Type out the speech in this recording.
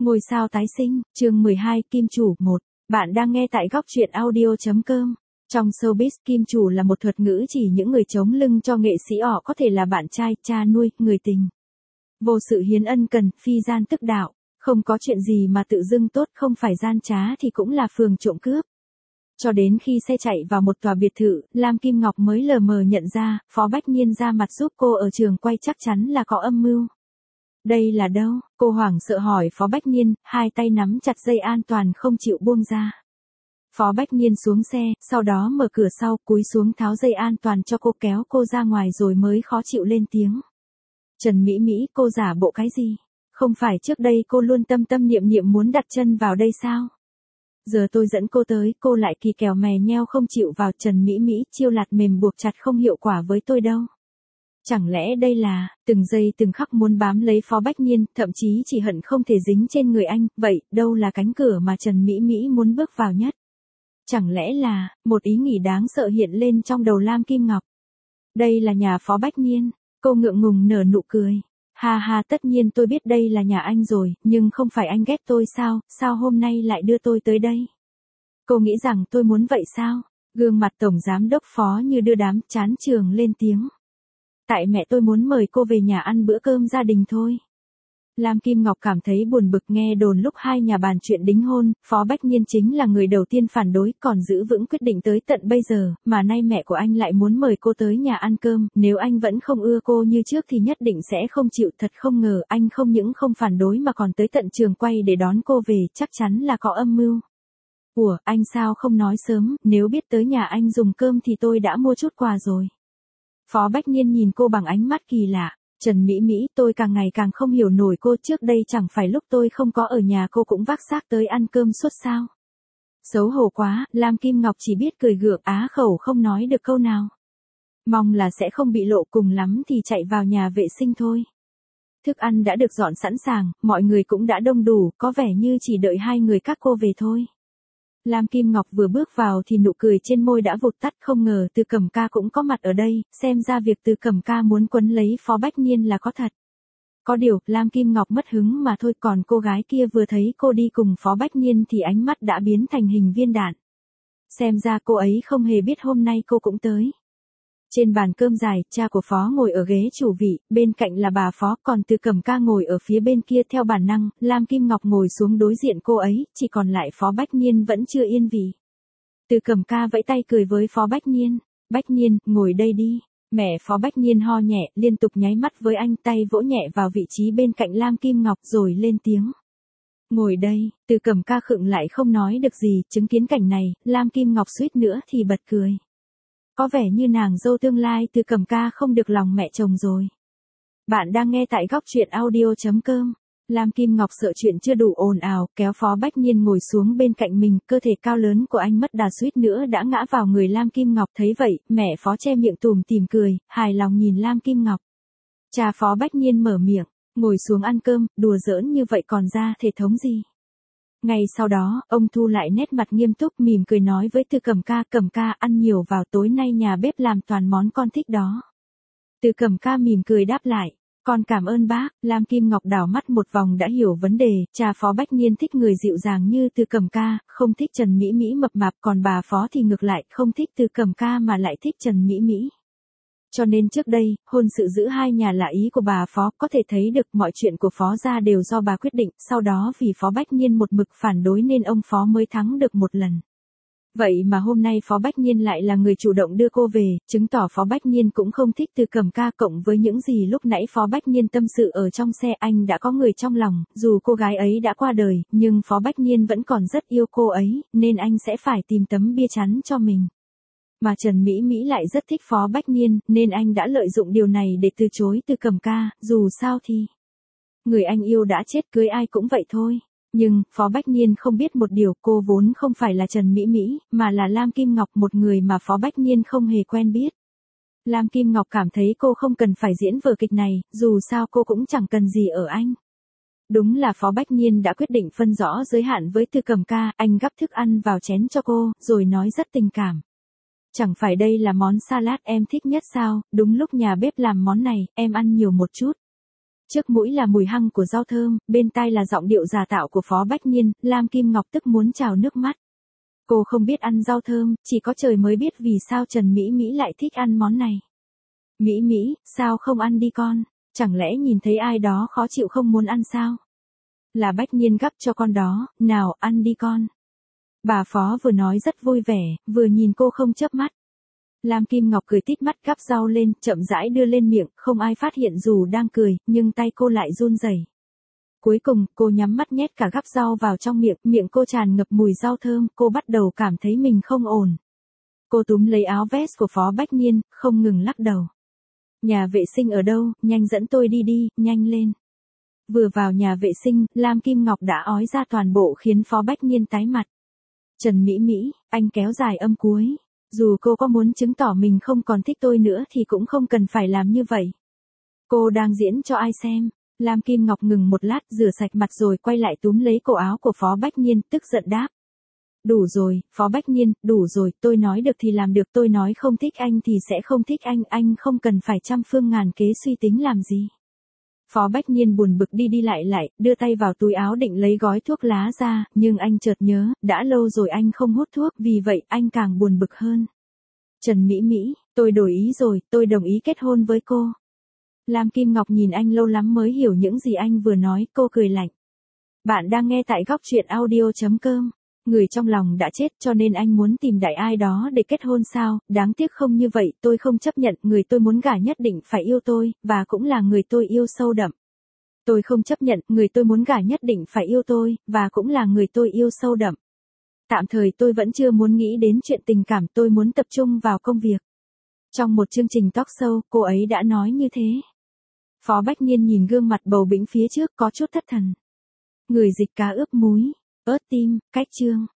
Ngôi sao tái sinh, chương 12, Kim Chủ 1. Bạn đang nghe tại góc truyện audio.com. Trong showbiz, Kim Chủ là một thuật ngữ chỉ những người chống lưng cho nghệ sĩ họ có thể là bạn trai, cha nuôi, người tình. Vô sự hiến ân cần, phi gian tức đạo. Không có chuyện gì mà tự dưng tốt, không phải gian trá thì cũng là phường trộm cướp. Cho đến khi xe chạy vào một tòa biệt thự, Lam Kim Ngọc mới lờ mờ nhận ra, Phó Bách Nhiên ra mặt giúp cô ở trường quay chắc chắn là có âm mưu. Đây là đâu? Cô hoảng sợ hỏi Phó Bách Nhiên, hai tay nắm chặt dây an toàn không chịu buông ra. Phó Bách Nhiên xuống xe, sau đó mở cửa sau, cúi xuống tháo dây an toàn cho cô, kéo cô ra ngoài rồi mới khó chịu lên tiếng. Trần Mỹ Mỹ, cô giả bộ cái gì? Không phải trước đây cô luôn tâm tâm niệm niệm muốn đặt chân vào đây sao? Giờ tôi dẫn cô tới, cô lại kỳ kèo mè nheo không chịu vào. Trần Mỹ Mỹ, chiêu lạt mềm buộc chặt không hiệu quả với tôi đâu. Chẳng lẽ đây là, từng giây từng khắc muốn bám lấy Phó Bách Nhiên, thậm chí chỉ hận không thể dính trên người anh, vậy, đâu là cánh cửa mà Trần Mỹ Mỹ muốn bước vào nhất? Chẳng lẽ là, một ý nghĩ đáng sợ hiện lên trong đầu Lam Kim Ngọc. Đây là nhà Phó Bách Nhiên, cô ngượng ngùng nở nụ cười. Ha ha, tất nhiên tôi biết đây là nhà anh rồi, nhưng không phải anh ghét tôi sao hôm nay lại đưa tôi tới đây? Cô nghĩ rằng tôi muốn vậy sao? Gương mặt Tổng Giám đốc Phó như đưa đám, chán trường lên tiếng. Tại mẹ tôi muốn mời cô về nhà ăn bữa cơm gia đình thôi. Lam Kim Ngọc cảm thấy buồn bực nghe đồn lúc hai nhà bàn chuyện đính hôn, Phó Bách Nhiên chính là người đầu tiên phản đối, còn giữ vững quyết định tới tận bây giờ, mà nay mẹ của anh lại muốn mời cô tới nhà ăn cơm, nếu anh vẫn không ưa cô như trước thì nhất định sẽ không chịu. Thật không ngờ anh không những không phản đối mà còn tới tận trường quay để đón cô về, chắc chắn là có âm mưu. Ủa, anh sao không nói sớm, nếu biết tới nhà anh dùng cơm thì tôi đã mua chút quà rồi. Phó Bách Nhiên nhìn cô bằng ánh mắt kỳ lạ. Trần Mỹ Mỹ, tôi càng ngày càng không hiểu nổi cô, trước đây chẳng phải lúc tôi không có ở nhà cô cũng vác xác tới ăn cơm suốt sao? Xấu hổ quá, Lam Kim Ngọc chỉ biết cười gượng á khẩu không nói được câu nào. Mong là sẽ không bị lộ, cùng lắm thì chạy vào nhà vệ sinh thôi. Thức ăn đã được dọn sẵn sàng, mọi người cũng đã đông đủ, có vẻ như chỉ đợi hai người các cô về thôi. Lam Kim Ngọc vừa bước vào thì nụ cười trên môi đã vụt tắt, không ngờ Từ Cẩm Ca cũng có mặt ở đây, xem ra việc Từ Cẩm Ca muốn quấn lấy Phó Bách Nhiên là có thật. Có điều, Lam Kim Ngọc mất hứng mà thôi, còn cô gái kia vừa thấy cô đi cùng Phó Bách Nhiên thì ánh mắt đã biến thành hình viên đạn. Xem ra cô ấy không hề biết hôm nay cô cũng tới. Trên bàn cơm dài, cha của Phó ngồi ở ghế chủ vị, bên cạnh là bà Phó, còn Từ Cẩm Ca ngồi ở phía bên kia. Theo bản năng, Lam Kim Ngọc ngồi xuống đối diện cô ấy, chỉ còn lại Phó Bách Nhiên vẫn chưa yên vị. Từ Cẩm Ca vẫy tay cười với Phó Bách Nhiên, Bách Nhiên, ngồi đây đi. Mẹ Phó Bách Nhiên ho nhẹ, liên tục nháy mắt với anh, tay vỗ nhẹ vào vị trí bên cạnh Lam Kim Ngọc rồi lên tiếng. Ngồi đây. Từ Cẩm Ca khựng lại không nói được gì, chứng kiến cảnh này, Lam Kim Ngọc suýt nữa thì bật cười. Có vẻ như nàng dâu tương lai Từ Cẩm Ca không được lòng mẹ chồng rồi. Bạn đang nghe tại góc truyện audio.com. Lam Kim Ngọc sợ chuyện chưa đủ ồn ào, kéo Phó Bách Nhiên ngồi xuống bên cạnh mình, cơ thể cao lớn của anh mất đà suýt nữa đã ngã vào người Lam Kim Ngọc. Thấy vậy, mẹ Phó che miệng tủm tỉm cười, hài lòng nhìn Lam Kim Ngọc. Cha Phó Bách Nhiên mở miệng, ngồi xuống ăn cơm, đùa giỡn như vậy còn ra thể thống gì? Ngay sau đó, ông thu lại nét mặt nghiêm túc, mỉm cười nói với Từ Cẩm Ca, ăn nhiều vào, tối nay nhà bếp làm toàn món con thích đó. Từ Cẩm Ca mỉm cười đáp lại, con cảm ơn bác. Lam Kim Ngọc đảo mắt một vòng đã hiểu vấn đề, cha Phó Bách Nhiên thích người dịu dàng như Từ Cẩm Ca, không thích Trần Mỹ Mỹ mập mạp, còn bà Phó thì ngược lại, không thích Từ Cẩm Ca mà lại thích Trần Mỹ Mỹ. Cho nên trước đây, hôn sự giữa hai nhà là ý của bà Phó, có thể thấy được mọi chuyện của Phó gia đều do bà quyết định, sau đó vì Phó Bách Nhiên một mực phản đối nên ông Phó mới thắng được một lần. Vậy mà hôm nay Phó Bách Nhiên lại là người chủ động đưa cô về, chứng tỏ Phó Bách Nhiên cũng không thích Từ Cẩm Ca. Cộng với những gì lúc nãy Phó Bách Nhiên tâm sự ở trong xe, anh đã có người trong lòng, dù cô gái ấy đã qua đời, nhưng Phó Bách Nhiên vẫn còn rất yêu cô ấy, nên anh sẽ phải tìm tấm bia chắn cho mình. Mà Trần Mỹ Mỹ lại rất thích Phó Bách Nhiên, nên anh đã lợi dụng điều này để từ chối Từ Cẩm Ca, dù sao thì người anh yêu đã chết, cưới ai cũng vậy thôi. Nhưng, Phó Bách Nhiên không biết một điều, cô vốn không phải là Trần Mỹ Mỹ, mà là Lam Kim Ngọc, một người mà Phó Bách Nhiên không hề quen biết. Lam Kim Ngọc cảm thấy cô không cần phải diễn vở kịch này, dù sao cô cũng chẳng cần gì ở anh. Đúng là Phó Bách Nhiên đã quyết định phân rõ giới hạn với Từ Cẩm Ca, anh gắp thức ăn vào chén cho cô, rồi nói rất tình cảm. Chẳng phải đây là món salad em thích nhất sao, đúng lúc nhà bếp làm món này, em ăn nhiều một chút. Trước mũi là mùi hăng của rau thơm, bên tai là giọng điệu giả tạo của Phó Bách Nhiên, Lam Kim Ngọc tức muốn trào nước mắt. Cô không biết ăn rau thơm, chỉ có trời mới biết vì sao Trần Mỹ Mỹ lại thích ăn món này. Mỹ Mỹ, sao không ăn đi con? Chẳng lẽ nhìn thấy ai đó khó chịu không muốn ăn sao? Là Bách Nhiên gắp cho con đó, nào ăn đi con. Bà Phó vừa nói rất vui vẻ, vừa nhìn cô không chớp mắt. Lam Kim Ngọc cười tít mắt gắp rau lên, chậm rãi đưa lên miệng, không ai phát hiện dù đang cười, nhưng tay cô lại run rẩy. Cuối cùng, cô nhắm mắt nhét cả gắp rau vào trong miệng, miệng cô tràn ngập mùi rau thơm, cô bắt đầu cảm thấy mình không ổn. Cô túm lấy áo vest của Phó Bách Nhiên, không ngừng lắc đầu. Nhà vệ sinh ở đâu, nhanh dẫn tôi đi đi, nhanh lên. Vừa vào nhà vệ sinh, Lam Kim Ngọc đã ói ra toàn bộ khiến Phó Bách Nhiên tái mặt. Trần Mỹ Mỹ, anh kéo dài âm cuối. Dù cô có muốn chứng tỏ mình không còn thích tôi nữa thì cũng không cần phải làm như vậy. Cô đang diễn cho ai xem? Lam Kim Ngọc ngừng một lát, rửa sạch mặt rồi quay lại túm lấy cổ áo của Phó Bách Nhiên, tức giận đáp. Đủ rồi, Phó Bách Nhiên, đủ rồi, tôi nói được thì làm được, tôi nói không thích anh thì sẽ không thích anh không cần phải trăm phương ngàn kế suy tính làm gì. Phó Bách Nhiên buồn bực đi đi lại, đưa tay vào túi áo định lấy gói thuốc lá ra, nhưng anh chợt nhớ, đã lâu rồi anh không hút thuốc, vì vậy anh càng buồn bực hơn. Trần Mỹ Mỹ, tôi đổi ý rồi, tôi đồng ý kết hôn với cô. Lam Kim Ngọc nhìn anh lâu lắm mới hiểu những gì anh vừa nói, cô cười lạnh. Bạn đang nghe tại góc truyện audio.com. Người trong lòng đã chết cho nên anh muốn tìm đại ai đó để kết hôn sao, đáng tiếc không như vậy, tôi không chấp nhận, người tôi muốn gả nhất định phải yêu tôi, và cũng là người tôi yêu sâu đậm. Tôi không chấp nhận, người tôi muốn gả nhất định phải yêu tôi, và cũng là người tôi yêu sâu đậm. Tạm thời tôi vẫn chưa muốn nghĩ đến chuyện tình cảm, tôi muốn tập trung vào công việc. Trong một chương trình talk show, cô ấy đã nói như thế. Phó Bách Nhiên nhìn gương mặt bầu bĩnh phía trước có chút thất thần. Người dịch cá ướp muối, ớt tim, cách chương.